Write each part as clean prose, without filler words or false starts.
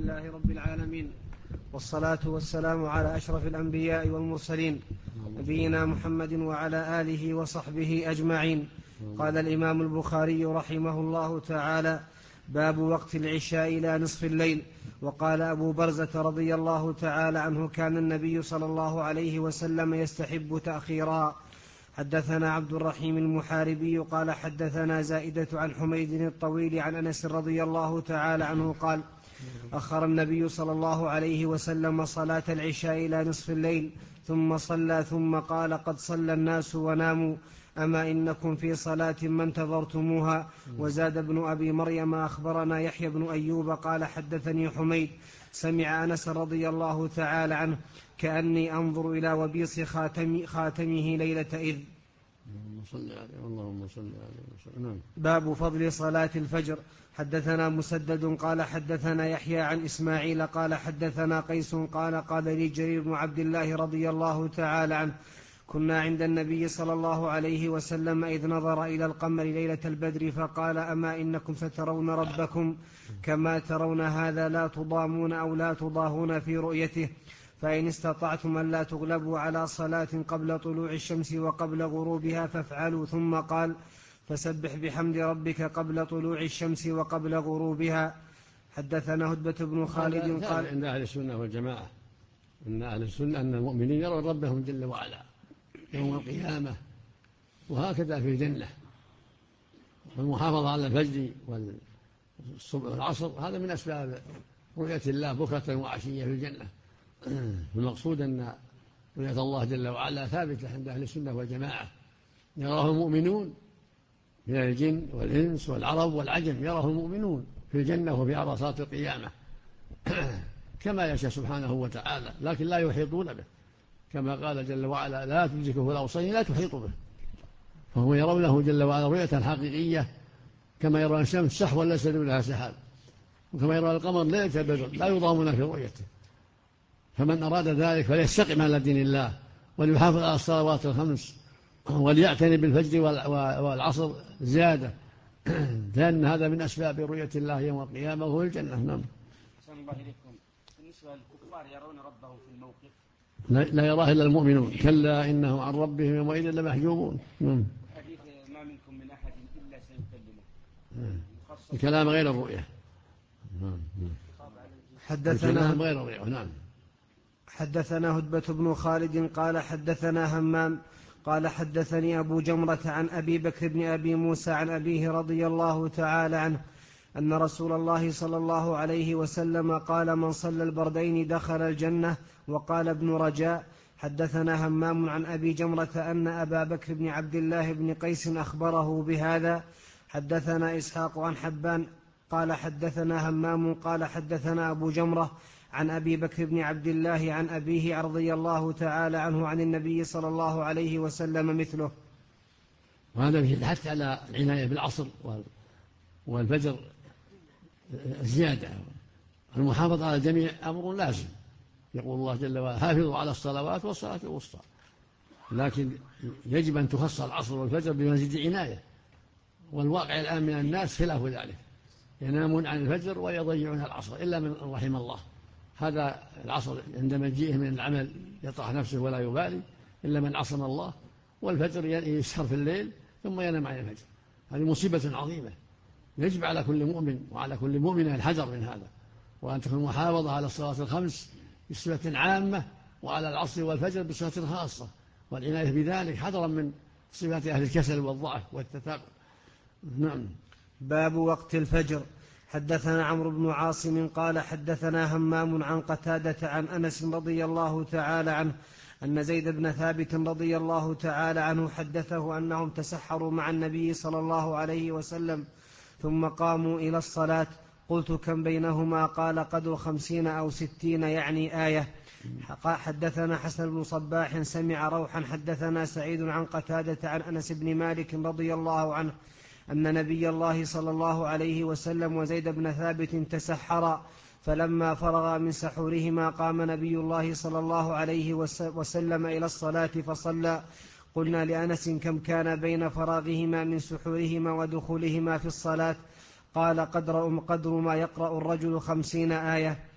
لله رب العالمين، والصلاة والسلام على أشرف الأنبياء والمرسلين، نبينا محمد وعلى آله وصحبه أجمعين. قال الإمام البخاري رحمه الله تعالى: باب وقت العشاء إلى نصف الليل. وقال أبو برزة رضي الله تعالى عنه: كان النبي صلى الله عليه وسلم يستحب تأخيرها. حدثنا عبد الرحيم المحاربي قال حدثنا زائدة عن حميد الطويل عن أنس رضي الله تعالى عنه قال: أخر النبي صلى الله عليه وسلم صلاة العشاء إلى نصف الليل ثم صلى، ثم قال: قد صلى الناس وناموا، أما إنكم في صلاة ما انتظرتموها. وزاد ابن أبي مريم: أخبرنا يحيى بن أيوب قال حدثني حميد سمع أنس رضي الله تعالى عنه كأني أنظر إلى وبيص خاتمه ليلة إذ. اللهم صل عليه وسلم. باب فضل صلاة الفجر. حدثنا مسدد قال حدثنا يحيى عن إسماعيل قال حدثنا قيس قال لي جرير بن عبد الله رضي الله تعالى عنه: كنا عند النبي صلى الله عليه وسلم إذ نظر إلى القمر ليلة البدر فقال: أما إنكم سترون ربكم كما ترون هذا، لا تضامون أو لا تضاهون في رؤيته، فإن استطعتم أن لا تغلبوا على صلاة قبل طلوع الشمس وقبل غروبها فافعلوا. ثم قال: فسبح بحمد ربك قبل طلوع الشمس وقبل غروبها. حدثنا هدبة بن خالد قال: عند أهل السنة والجماعة أن أهل السنة أن المؤمنين يرون ربهم جل وعلا يوم القيامة، وهكذا في الجنة. والمحافظة على الفجر والصبح والعصر هذا من أسباب رؤية الله بكرة وعشية في الجنة. المقصود أن رؤية الله جل وعلا ثابتة عند أهل السنة والجماعة، يراه المؤمنون من الجن والإنس والعرب والعجم، يراه المؤمنون في الجنة وفي عرصات القيامة كما يشاء سبحانه وتعالى، لكن لا يحيطون به، كما قال جل وعلا: لا تدركه الأبصار لا تحيط به. فهو يرونه جل وعلا رؤية حقيقية، كما يرى الشمس سحوا ليس دونها سحاب، وكما يرى القمر ليلة البدر لا يضامون في رؤيته. فمن أراد ذلك فليستقم على دين الله وليحافظ على الصلوات الخمس وليعتني بالفجر والعصر زيادة، لأن هذا من أسباب رؤية الله يوم القيامة وهو الجنة. نعم. بالنسبة للكفار يرون ربهم في الموقف لا يراه إلا المؤمنون، كلا إنهم عن ربهم يومئذ لمحجوبون. حديث ما منكم من أحد إلا سيكلمه الكلام غير الرؤية. الكلام غير الرؤية. نعم. حدثنا هدبة بن خالد قال حدثنا همام قال حدثني أبو جمرة عن أبي بكر بن أبي موسى عن أبيه رضي الله تعالى عنه أن رسول الله صلى الله عليه وسلم قال: من صلى البردين دخل الجنة. وقال ابن رجاء: حدثنا همام عن أبي جمرة أن أبا بكر بن عبد الله بن قيس أخبره بهذا. حدثنا إسحاق عن حبان قال حدثنا همام قال حدثنا أبو جمرة عن أبي بكر بن عبد الله عن أبيه رضي الله تعالى عنه عن النبي صلى الله عليه وسلم مثله. وهذا فيه الحث على العناية بالعصر والفجر زيادة. المحافظة على الجميع أمر لازم، يقول الله جل وعلا: حافظوا على الصلوات والصلاة الوسطى، لكن يجب أن تخص العصر والفجر بمزيد عناية. والواقع الآن من الناس خلاف ذلك، ينامون عن الفجر ويضيعون العصر إلا من رحم الله. هذا العصر عندما يجيء من العمل يطرح نفسه ولا يبالي إلا من عصم الله، والفجر يسهر في الليل ثم ينام عن الفجر. هذه مصيبة عظيمة، يجب على كل مؤمن وعلى كل مؤمنة الحذر من هذا، وأن تكون محافظة على الصلاة الخمس بصفة عامة، وعلى العصر والفجر بصفة خاصة، والعناية بذلك حذرا من صفات أهل الكسل والضعف والتثاقل. نعم. باب وقت الفجر. حدثنا عمرو بن عاصم قال حدثنا همام عن قتادة عن أنس رضي الله تعالى عنه أن زيد بن ثابت رضي الله تعالى عنه حدثه أنهم تسحروا مع النبي صلى الله عليه وسلم ثم قاموا إلى الصلاة. قلت: كم بينهما؟ قال: قدر 50 أو 60، يعني آية. حدثنا حسن بن صباح سمع روحا حدثنا سعيد عن قتادة عن أنس بن مالك رضي الله عنه أن نبي الله صلى الله عليه وسلم وزيد بن ثابت تسحرا، فلما فرغا من سحورهما قام نبي الله صلى الله عليه وسلم إلى الصلاة فصلى. قلنا لأنس: كم كان بين فراغهما من سحورهما ودخولهما في الصلاة؟ قال: قدر ما يقرأ الرجل 50 آية.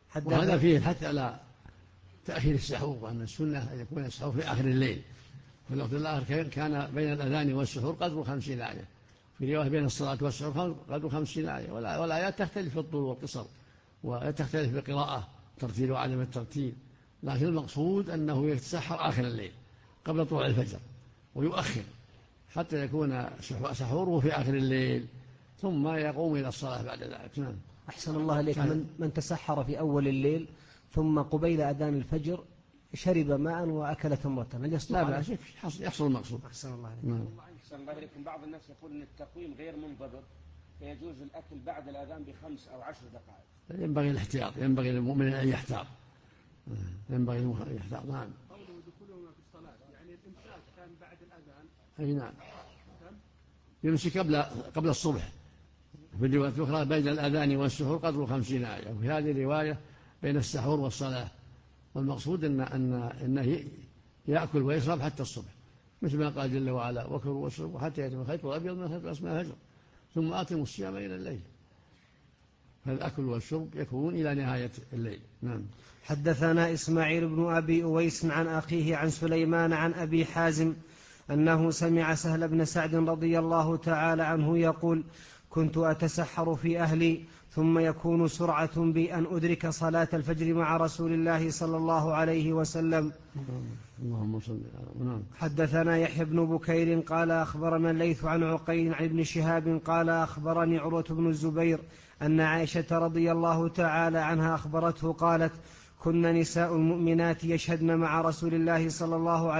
وهذا فيه الحث على تأخير السحور، وأن السنة أن يكون السحور في آخر الليل. في الوقت الآخر كان بين الأذان والسحور قدر 50 آية، في رواية بين الصلاة والسحور قدر 50 آية. والآيات تختلف في الطول والقصر، وتختلف في القراءة، ترتيل وعدم الترتيل، لكن المقصود أنه يتسحر آخر الليل قبل طلوع الفجر، ويؤخر حتى يكون سحوره في آخر الليل، ثم يقوم إلى الصلاة بعد ذلك. نعم. أحسن الله عليك. من تسحر في أول الليل ثم قبيل أذان الفجر شرب ماء وأكل تمرة، هل يصدق؟ لا بأس، يحصل المقصود. أحسن الله عليك. نعم. أحسن الله عليكم. بعض الناس يقول أن التقويم غير منضبط، فيجوز الأكل بعد الأذان ب5 أو 10 دقائق. ينبغي الاحتياط، ينبغي للمؤمن أن يحتاط، ينبغي أن يحتاط. نعم. قوله دخولهما في الصلاة يعني الإمساك كان بعد الأذان. أي نعم، يمسك قبل الصبح. في الرواية الأخرى بين الأذان والسحور قدر 50 آية، وفي هذه الرواية بين السحور والصلاة. والمقصود أنه يأكل ويشرب حتى الصبح، مثل ما قال جل وعلا: وكلوا واشربوا حتى يتم الخيط الأبيض من الخيط الأسود من الفجر ثم أتموا الصيام إلى الليل. فالأكل والشرب يكون إلى نهاية الليل. نعم. حدثنا إسماعيل بن أبي أويس عن أخيه عن سليمان عن أبي حازم أنه سمع سهل بن سعد رضي الله تعالى عنه يقول: كنت أتسحر في أهلي ثم يكون سرعة بي أن أدرك صلاة الفجر مع رسول الله صلى الله عليه وسلم. اللهم صل. حدثنا يحيى بن بكير قال أخبرنا الليث عن عقيل عن ابن شهاب قال أخبرني عروة بن الزبير أن عائشة رضي الله تعالى عنها أخبرته قالت: كنا نساء المؤمنات يشهدن مع رسول الله صلى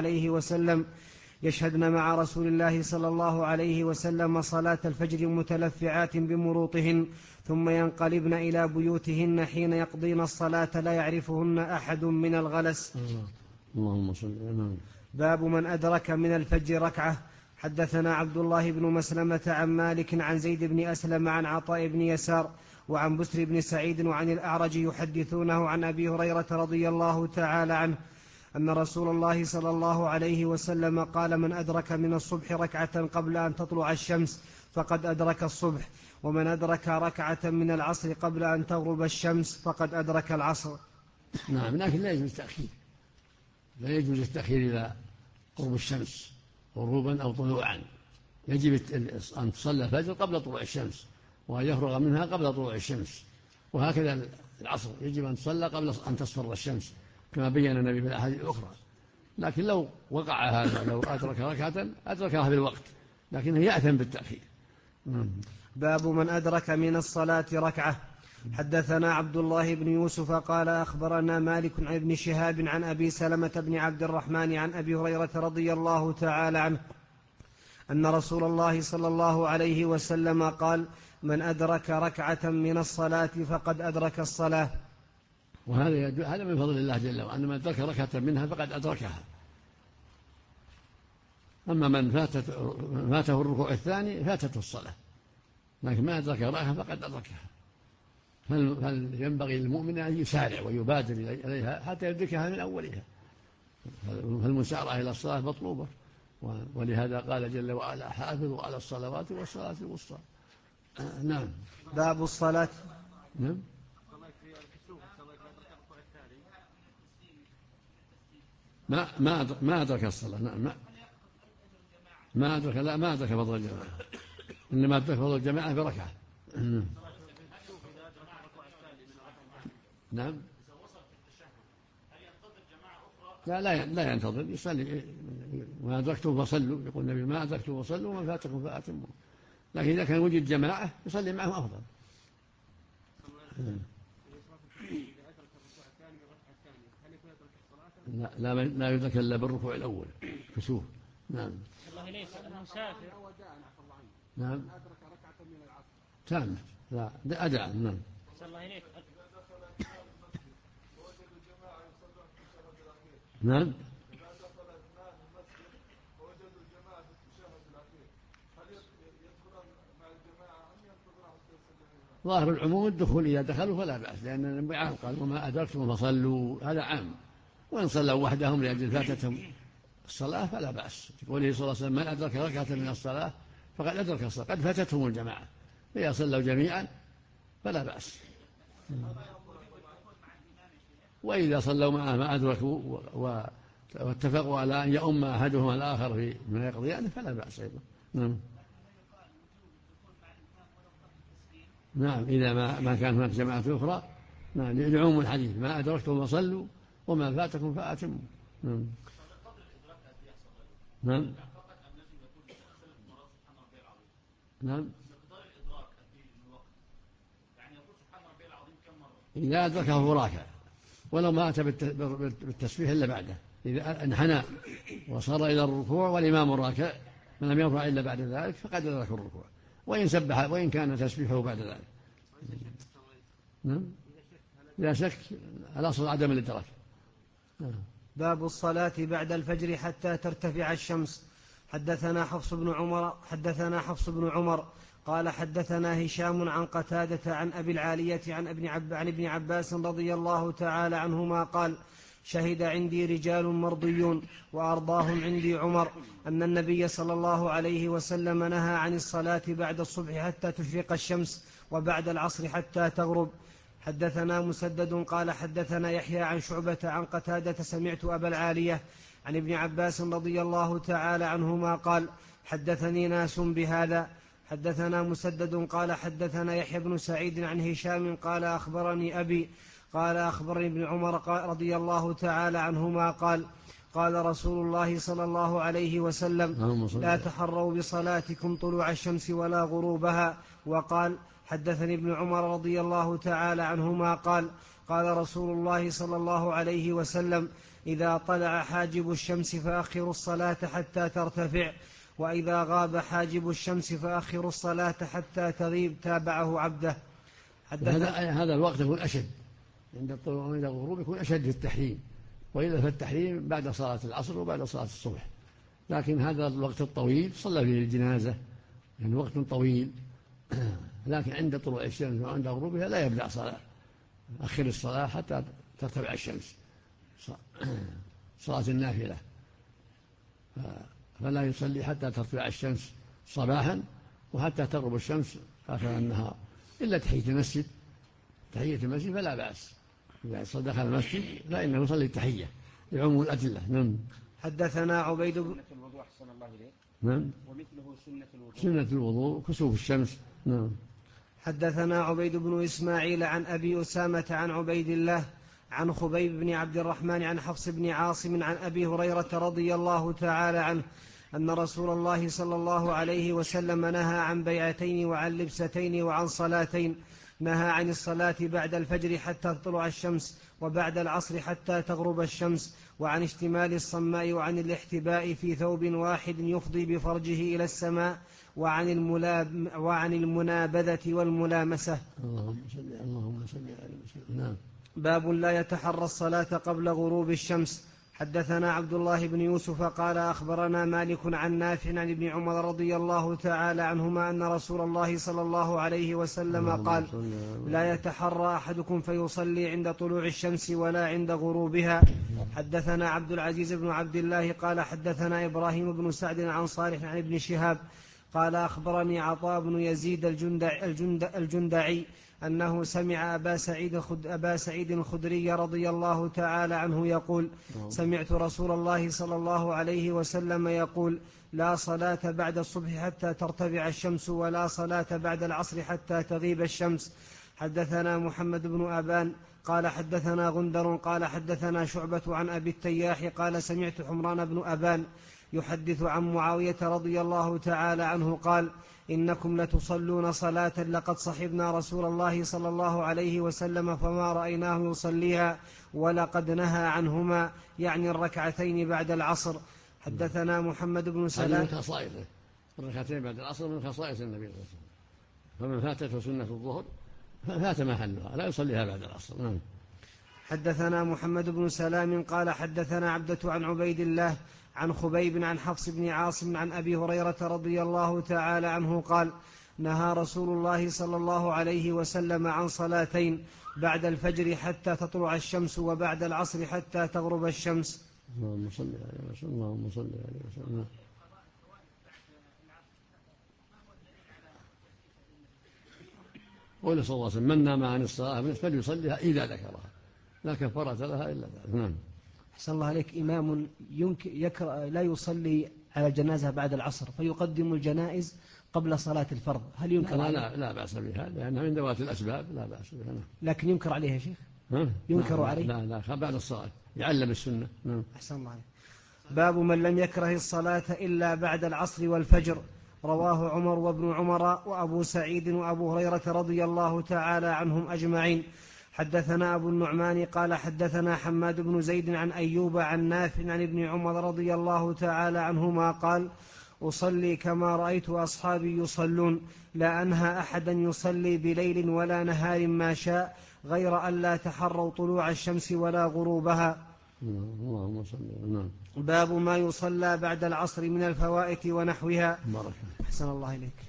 الله عليه وسلم صلاة الفجر متلفعات بمروطهن ثم ينقلبن إلى بيوتهن حين يقضين الصلاة لا يعرفهن أحد من الغلس. اللهم صل. باب من أدرك من الفجر ركعة. حدثنا عبد الله بن مسلمة عن مالك عن زيد بن أسلم عن عطاء بن يسار وعن بسر بن سعيد وعن الأعرج يحدثونه عن أبي هريرة رضي الله تعالى عنه أن رسول الله صلى الله عليه وسلم قال: من أدرك من الصبح ركعة قبل أن تطلع الشمس فقد أدرك الصبح، ومن أدرك ركعة من العصر قبل أن تغرب الشمس فقد أدرك العصر. نعم، لكن لا يجوز التأخير، لا يجوز التأخير إلى قرب الشمس غروبا أو طلوعا. يجب أن تصلى الفجر قبل طلوع الشمس، وأن يفرغ منها قبل طلوع الشمس. وهكذا العصر يجب أن تصلى قبل أن تصفر الشمس، كما بين النبي في الأحاديث الأخرى. لكن لو وقع هذا، لو أدرك ركعة أدركها في الوقت، لكنه يأثم بالتأخير. باب من أدرك من الصلاة ركعة. حدثنا عبد الله بن يوسف قال أخبرنا مالك عن ابن شهاب عن أبي سلمة بن عبد الرحمن عن أبي هريرة رضي الله تعالى عنه أن رسول الله صلى الله عليه وسلم قال: من أدرك ركعة من الصلاة فقد أدرك الصلاة. وهذا من فضل الله جل وعلا، أن من أدرك ركعة منها فقد أدركها. أما من فاته الركوع الثاني فاتته الصلاة، لكن ما أدرك ركعة فقد أدركها. هل ينبغي للمؤمن أن يسارع ويبادر إليها حتى يدركها من أولها، فالمسارعة إلى الصلاة مطلوبة. ولهذا قال جل وعلا: حافظوا على الصلوات والصلاة الوسطى. نعم. باب الصلاة. نعم. ما أدرك الصلاة. نعم. ما أدرك فضل الجماعة، إنما أدرك فضل الجماعة بركعة. نعم. لا ينتظر، يصلي. ما أدركتم فصلوا، يقول النبي: ما أدركتم فصلوا وما فاتكم فأتموا. لكن إذا كان وجد جماعة يصلي معهم أفضل. لا يدرك إلا بالركوع الأول كسوف. نعم. الله إليك المسافر. نعم. تامة. لا أداء. نعم. الله إليك. نعم. ظاهر العموم الدخول إذا دخلوا فلا بأس، لأن النبي قال: وما أدركتم فصلوا، هذا عام. وإن صلوا وحدهم لأجل فاتتهم الصلاة فلا بأس. يقول صلى الله عليه وسلم: من أدرك ركعة من الصلاة فقد أدرك الصلاة، قد فاتتهم الجماعة، فإذا صلوا جميعا فلا بأس. وإذا صلوا معه ما أدركوا واتفقوا على أن يؤم أحدهما الآخر في ما يقضيانه فلا بأس أيضا. نعم إذا ما كان هناك جماعة أخرى. نعم لعموم الحديث ما أدركتم فصلوا وما فاتكم فأتموا. نعم نعم إذا أدركه فراكا ولو ما أتى بالتسبيح إلا بعده. إذا انحنى وصار إلى الركوع والإمام راكع فلم يرفع إلا بعد ذلك فقد أدرك الركوع وإن سبح وإن كان تسبيحه بعد ذلك. نعم لا شك الأصل عدم الإدراك. باب الصلاة بعد الفجر حتى ترتفع الشمس. حدثنا حفص بن عمر قال حدثنا هشام عن قتادة عن أبي العالية عن ابن عباس رضي الله تعالى عنهما قال شهد عندي رجال مرضيون وأرضاهم عندي عمر أن النبي صلى الله عليه وسلم نهى عن الصلاة بعد الصبح حتى تشرق الشمس وبعد العصر حتى تغرب. حدثنا مسدد قال حدثنا يحيى عن شعبة عن قتادة سمعت أبا العالية عن ابن عباس رضي الله تعالى عنهما قال حدثني ناس بهذا. حدثنا مسدد قال حدثنا يحيى بن سعيد عن هشام قال أخبرني أبي قال أخبرني ابن عمر رضي الله تعالى عنهما قال قال رسول الله صلى الله عليه وسلم لا تحروا بصلاتكم طلوع الشمس ولا غروبها. وقال حدثني ابن عمر رضي الله تعالى عنهما قال قال رسول الله صلى الله عليه وسلم إذا طلع حاجب الشمس فأخروا الصلاة حتى ترتفع وإذا غاب حاجب الشمس فأخروا الصلاة حتى تغيب. تابعه عبده. هذا الوقت يكون أشد عند الطلوع وعند الغروب يكون أشد في التحريم وإذا في التحريم بعد صلاة العصر وبعد صلاة الصبح. لكن هذا الوقت الطويل صلى فيه الجنازة يعني وقت طويل. لكن عند طلوع الشمس وعند غروبها لا يبدأ صلاة أخر الصلاة حتى ترتفع الشمس صلاة النافلة فلا يصلي حتى ترتفع الشمس صباحا وحتى تغرب الشمس آخر النهار إلا تحية المسجد فلا بأس إذا دخل المسجد فإنه يصلي التحية لعموم الأدلة. نعم. حدثنا عبيد بن الوضوء أحسن الله إليك. نعم ومثله سنة الوضوء كسوف الشمس. نعم. حدثنا عبيد بن إسماعيل عن أبي أسامة عن عبيد الله عن خبيب بن عبد الرحمن عن حفص بن عاصم عن أبي هريرة رضي الله تعالى عنه أن رسول الله صلى الله عليه وسلم نهى عن بيعتين وعن لبستين وعن صلاتين. نهى عن الصلاة بعد الفجر حتى تطلع الشمس وبعد العصر حتى تغرب الشمس وعن اشتمال الصماء وعن الاحتباء في ثوب واحد يفضي بفرجه إلى السماء وعن المنابذة والملامسة. اللهم صل على وسلم. نعم. باب لا يتحرى الصلاة قبل غروب الشمس. حدثنا عبد الله بن يوسف قال أخبرنا مالك عن نافع عن ابن عمر رضي الله تعالى عنهما أن رسول الله صلى الله عليه وسلم قال لا يتحرى أحدكم فيصلي عند طلوع الشمس ولا عند غروبها. حدثنا عبد العزيز بن عبد الله قال حدثنا إبراهيم بن سعد عن صالح عن ابن شهاب قال أخبرني عطاء بن يزيد الجندعي أنه سمع أبا سعيد الخدري رضي الله تعالى عنه يقول سمعت رسول الله صلى الله عليه وسلم يقول لا صلاة بعد الصبح حتى ترتفع الشمس ولا صلاة بعد العصر حتى تغيب الشمس. حدثنا محمد بن أبان قال حدثنا غندر قال حدثنا شعبة عن أبي التياح قال سمعت حمران بن أبان يحدث عن معاوية رضي الله تعالى عنه قال إنكم لتصلون صلاة لقد صحبنا رسول الله صلى الله عليه وسلم فما رأيناه يصليها ولقد نهى عنهما يعني الركعتين بعد العصر. حدثنا محمد بن سلام. هذه من خصائصه الركعتين بعد العصر من خصائص النبي صلى الله عليه وسلم فمن فاتته سنة الظهر فات محلها لا يصليها بعد العصر. نعم. حدثنا محمد بن سلام قال حدثنا عبدة عن عبيد الله عن خبيب عن حفص بن عاصم عن أبي هريرة رضي الله تعالى عنه قال نهى رسول الله صلى الله عليه وسلم عن صلاتين بعد الفجر حتى تطلع الشمس وبعد العصر حتى تغرب الشمس. اللهم صل عليه وسلم. اللهم صل عليه وسلم. قول صلى الله عليه وسلم من نام عن الصلاة فليصليها إذا ذكرها لا كفارة لها إلا ذلك. نعم. أحسن الله عليك. إمام لا يصلي على الجنازة بعد العصر فيقدم الجنائز قبل صلاة الفرض، هل ينكر عليه؟ لا بأس بها، لأنها من ذوات الأسباب، لا بأس بها. لكن ينكر عليه يا شيخ؟ ينكر عليه؟ لا بعد الصلاة يعلم السنة. أحسن الله عليك. باب من لم يكره الصلاة إلا بعد العصر والفجر. رواه عمر وابن عمر وأبو سعيد وأبو هريرة رضي الله تعالى عنهم أجمعين. حدثنا أبو النعمان قال حدثنا حماد بن زيد عن أيوب عن نافع عن ابن عمر رضي الله تعالى عنهما قال: أصلي كما رأيت أصحابي يصلون، لا أنهى أحدا يصلي بليل ولا نهار ما شاء، غير أن لا تحروا طلوع الشمس ولا غروبها. اللهم صل. باب ما يصلى بعد العصر من الفوائت ونحوها. بارك. أحسن الله إليك.